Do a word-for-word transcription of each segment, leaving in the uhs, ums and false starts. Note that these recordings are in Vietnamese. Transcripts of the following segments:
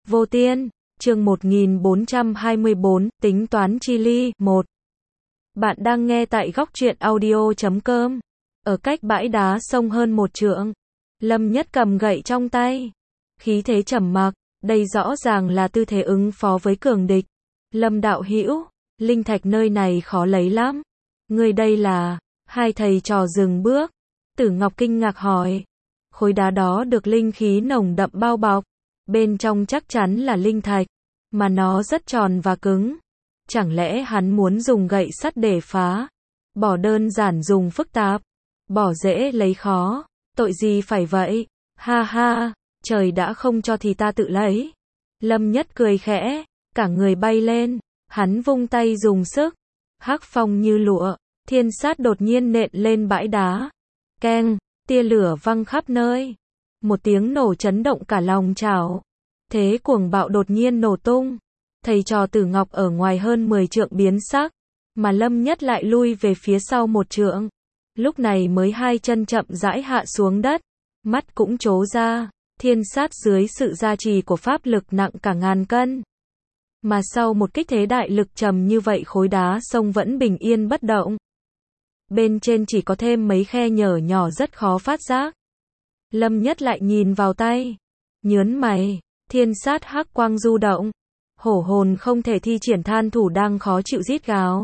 Vô Tiên, chương một nghìn bốn trăm hai mươi bốn, tính toán chi ly, một. Bạn đang nghe tại góc truyện audio chấm com. Ở cách bãi đá sông hơn một trượng, Lâm Nhất cầm gậy trong tay, khí thế trầm mặc, đây rõ ràng là tư thế ứng phó với cường địch. Lâm đạo hữu, linh thạch nơi này khó lấy lắm. Người đây là, hai thầy trò dừng bước. Tử Ngọc kinh ngạc hỏi. Khối đá đó được linh khí nồng đậm bao bọc, bên trong chắc chắn là linh thạch, mà nó rất tròn và cứng. Chẳng lẽ hắn muốn dùng gậy sắt để phá? Bỏ đơn giản dùng phức tạp, bỏ dễ lấy khó, tội gì phải vậy? Ha ha, trời đã không cho thì ta tự lấy. Lâm Nhất cười khẽ, cả người bay lên, hắn vung tay dùng sức, hắc phong như lụa, thiên sát đột nhiên nện lên bãi đá. Keng, tia lửa văng khắp nơi. Một tiếng nổ chấn động cả lòng chảo. Thế cuồng bạo đột nhiên nổ tung. Thầy trò Tử Ngọc ở ngoài hơn mười trượng biến sắc, mà Lâm Nhất lại lui về phía sau một trượng. Lúc này mới hai chân chậm rãi hạ xuống đất, mắt cũng trố ra, thiên sát dưới sự gia trì của pháp lực nặng cả ngàn cân. Mà sau một kích thế đại lực trầm như vậy khối đá sông vẫn bình yên bất động. Bên trên chỉ có thêm mấy khe nhở nhỏ rất khó phát giác. Lâm Nhất lại nhìn vào tay, nhớn mày, thiên sát hắc quang du động. Hổ hồn không thể thi triển than thủ đang khó chịu rít gào.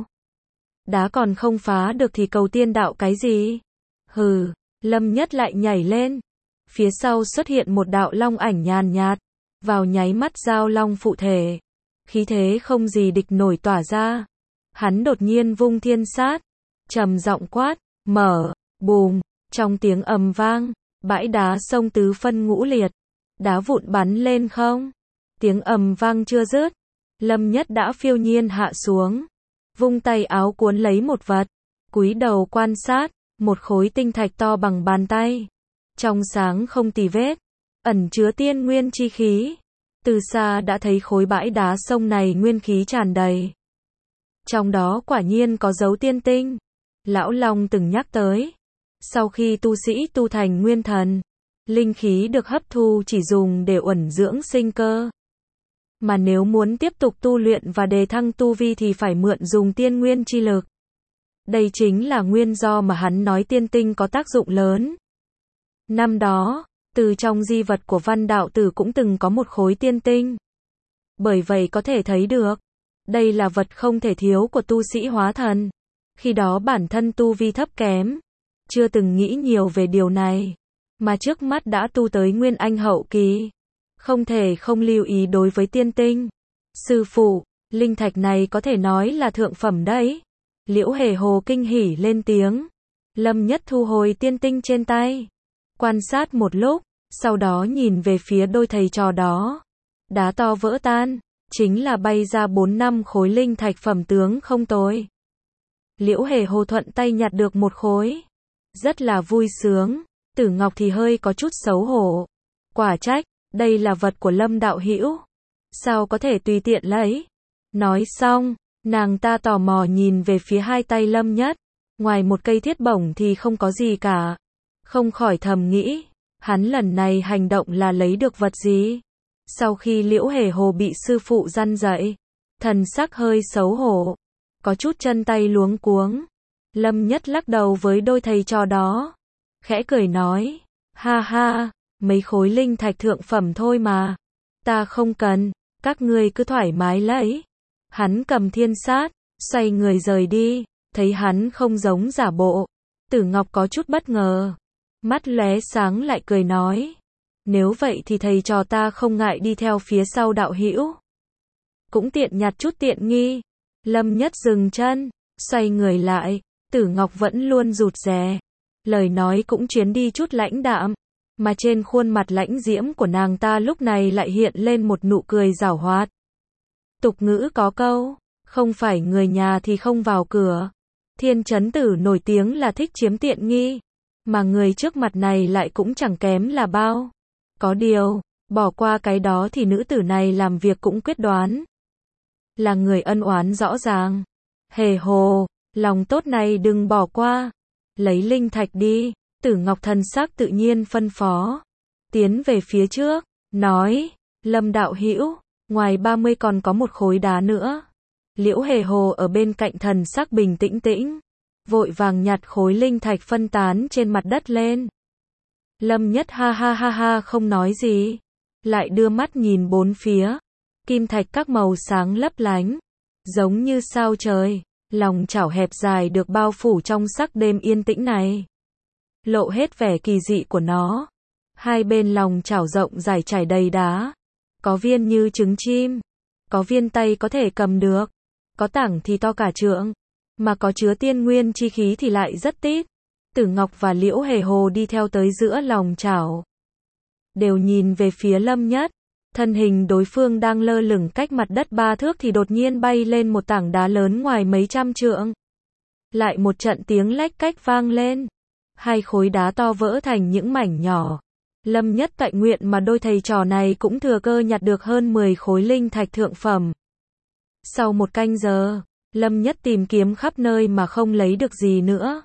Đá còn không phá được thì cầu tiên đạo cái gì? Hừ, Lâm Nhất lại nhảy lên. Phía sau xuất hiện một đạo long ảnh nhàn nhạt, vào nháy mắt giao long phụ thể. Khí thế không gì địch nổi tỏa ra. Hắn đột nhiên vung thiên sát, trầm giọng quát, mở, bùm, trong tiếng ầm vang, bãi đá sông tứ phân ngũ liệt, đá vụn bắn lên không. Tiếng ầm vang chưa dứt, Lâm Nhất đã phiêu nhiên hạ xuống, vung tay áo cuốn lấy một vật, cúi đầu quan sát, một khối tinh thạch to bằng bàn tay, trong sáng không tì vết, ẩn chứa tiên nguyên chi khí. Từ xa đã thấy khối bãi đá sông này nguyên khí tràn đầy. Trong đó quả nhiên có dấu tiên tinh. Lão Long từng nhắc tới, sau khi tu sĩ tu thành nguyên thần, linh khí được hấp thu chỉ dùng để uẩn dưỡng sinh cơ. Mà nếu muốn tiếp tục tu luyện và đề thăng tu vi thì phải mượn dùng tiên nguyên chi lực. Đây chính là nguyên do mà hắn nói tiên tinh có tác dụng lớn. Năm đó, từ trong di vật của Văn Đạo Tử cũng từng có một khối tiên tinh. Bởi vậy có thể thấy được, đây là vật không thể thiếu của tu sĩ hóa thần. Khi đó bản thân tu vi thấp kém, chưa từng nghĩ nhiều về điều này, mà trước mắt đã tu tới nguyên anh hậu kỳ, không thể không lưu ý đối với tiên tinh. Sư phụ, linh thạch này có thể nói là thượng phẩm đấy. Liễu Hề Hồ kinh hỉ lên tiếng. Lâm Nhất thu hồi tiên tinh trên tay, quan sát một lúc, sau đó nhìn về phía đôi thầy trò đó. Đá to vỡ tan, chính là bay ra bốn năm khối linh thạch phẩm tướng không tồi. Liễu Hề Hồ thuận tay nhặt được một khối, rất là vui sướng. Tử Ngọc thì hơi có chút xấu hổ. Quả trách, đây là vật của Lâm đạo hữu, sao có thể tùy tiện lấy? Nói xong, nàng ta tò mò nhìn về phía hai tay Lâm Nhất, ngoài một cây thiết bổng thì không có gì cả. Không khỏi thầm nghĩ, hắn lần này hành động là lấy được vật gì? Sau khi Liễu Hề Hồ bị sư phụ răn dạy, thần sắc hơi xấu hổ, có chút chân tay luống cuống. Lâm Nhất lắc đầu với đôi thầy trò đó, khẽ cười nói, ha ha, mấy khối linh thạch thượng phẩm thôi mà, ta không cần, các ngươi cứ thoải mái lấy. Hắn cầm thiên sát, xoay người rời đi, thấy hắn không giống giả bộ. Tử Ngọc có chút bất ngờ, mắt lóe sáng lại cười nói, nếu vậy thì thầy trò ta không ngại đi theo phía sau đạo hữu, cũng tiện nhặt chút tiện nghi. Lâm Nhất dừng chân, xoay người lại, Tử Ngọc vẫn luôn rụt rè, lời nói cũng chuyến đi chút lãnh đạm, mà trên khuôn mặt lãnh diễm của nàng ta lúc này lại hiện lên một nụ cười giảo hoạt. Tục ngữ có câu, không phải người nhà thì không vào cửa. Thiên Chấn Tử nổi tiếng là thích chiếm tiện nghi, mà người trước mặt này lại cũng chẳng kém là bao. Có điều, bỏ qua cái đó thì nữ tử này làm việc cũng quyết đoán, là người ân oán rõ ràng. Hề Hồ, lòng tốt này đừng bỏ qua, lấy linh thạch đi. Tử Ngọc thần sắc tự nhiên phân phó, tiến về phía trước, nói, Lâm đạo hữu, ngoài ba mươi còn có một khối đá nữa. Liễu Hề Hồ ở bên cạnh thần sắc bình tĩnh tĩnh, vội vàng nhặt khối linh thạch phân tán trên mặt đất lên. Lâm Nhất ha ha ha ha không nói gì, lại đưa mắt nhìn bốn phía, kim thạch các màu sáng lấp lánh, giống như sao trời, lòng chảo hẹp dài được bao phủ trong sắc đêm yên tĩnh này, lộ hết vẻ kỳ dị của nó. Hai bên lòng chảo rộng dài trải đầy đá, có viên như trứng chim, có viên tay có thể cầm được, có tảng thì to cả trượng, mà có chứa tiên nguyên chi khí thì lại rất tít. Tử Ngọc và Liễu Hề Hồ đi theo tới giữa lòng chảo, đều nhìn về phía Lâm Nhất. Thân hình đối phương đang lơ lửng cách mặt đất ba thước thì đột nhiên bay lên một tảng đá lớn ngoài mấy trăm trượng. Lại một trận tiếng lách cách vang lên, hai khối đá to vỡ thành những mảnh nhỏ. Lâm Nhất tại nguyện mà đôi thầy trò này cũng thừa cơ nhặt được hơn mười khối linh thạch thượng phẩm. Sau một canh giờ, Lâm Nhất tìm kiếm khắp nơi mà không lấy được gì nữa.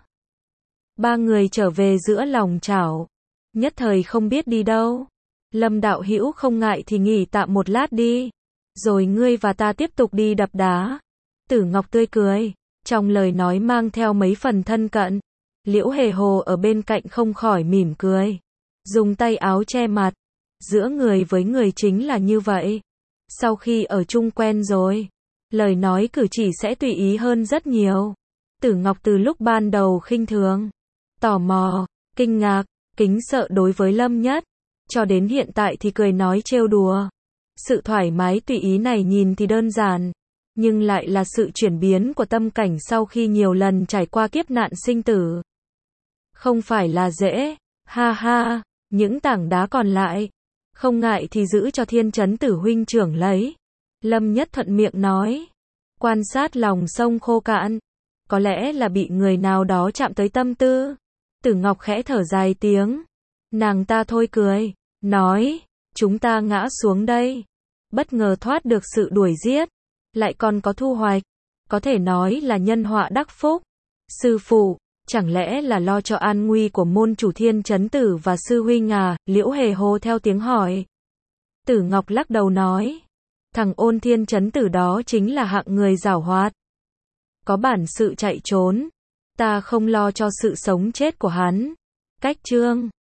Ba người trở về giữa lòng chảo, nhất thời không biết đi đâu. Lâm đạo hữu không ngại thì nghỉ tạm một lát đi, rồi ngươi và ta tiếp tục đi đập đá. Tử Ngọc tươi cười, trong lời nói mang theo mấy phần thân cận. Liễu Hề Hồ ở bên cạnh không khỏi mỉm cười, dùng tay áo che mặt. Giữa người với người chính là như vậy. Sau khi ở chung quen rồi, lời nói cử chỉ sẽ tùy ý hơn rất nhiều. Tử Ngọc từ lúc ban đầu khinh thường, tò mò, kinh ngạc, kính sợ đối với Lâm Nhất, cho đến hiện tại thì cười nói trêu đùa. Sự thoải mái tùy ý này nhìn thì đơn giản, nhưng lại là sự chuyển biến của tâm cảnh sau khi nhiều lần trải qua kiếp nạn sinh tử. Không phải là dễ, ha ha, những tảng đá còn lại, không ngại thì giữ cho Thiên Chấn Tử huynh trưởng lấy. Lâm Nhất thuận miệng nói, quan sát lòng sông khô cạn, có lẽ là bị người nào đó chạm tới tâm tư. Tử Ngọc khẽ thở dài tiếng, nàng ta thôi cười, nói, chúng ta ngã xuống đây, bất ngờ thoát được sự đuổi giết, lại còn có thu hoạch, có thể nói là nhân họa đắc phúc. Sư phụ, chẳng lẽ là lo cho an nguy của môn chủ Thiên Chấn Tử và sư huynh à? Liễu Hề Hồ theo tiếng hỏi. Tử Ngọc lắc đầu nói, thằng ôn Thiên Chấn Tử đó chính là hạng người giảo hoạt, có bản sự chạy trốn, ta không lo cho sự sống chết của hắn. Cách chương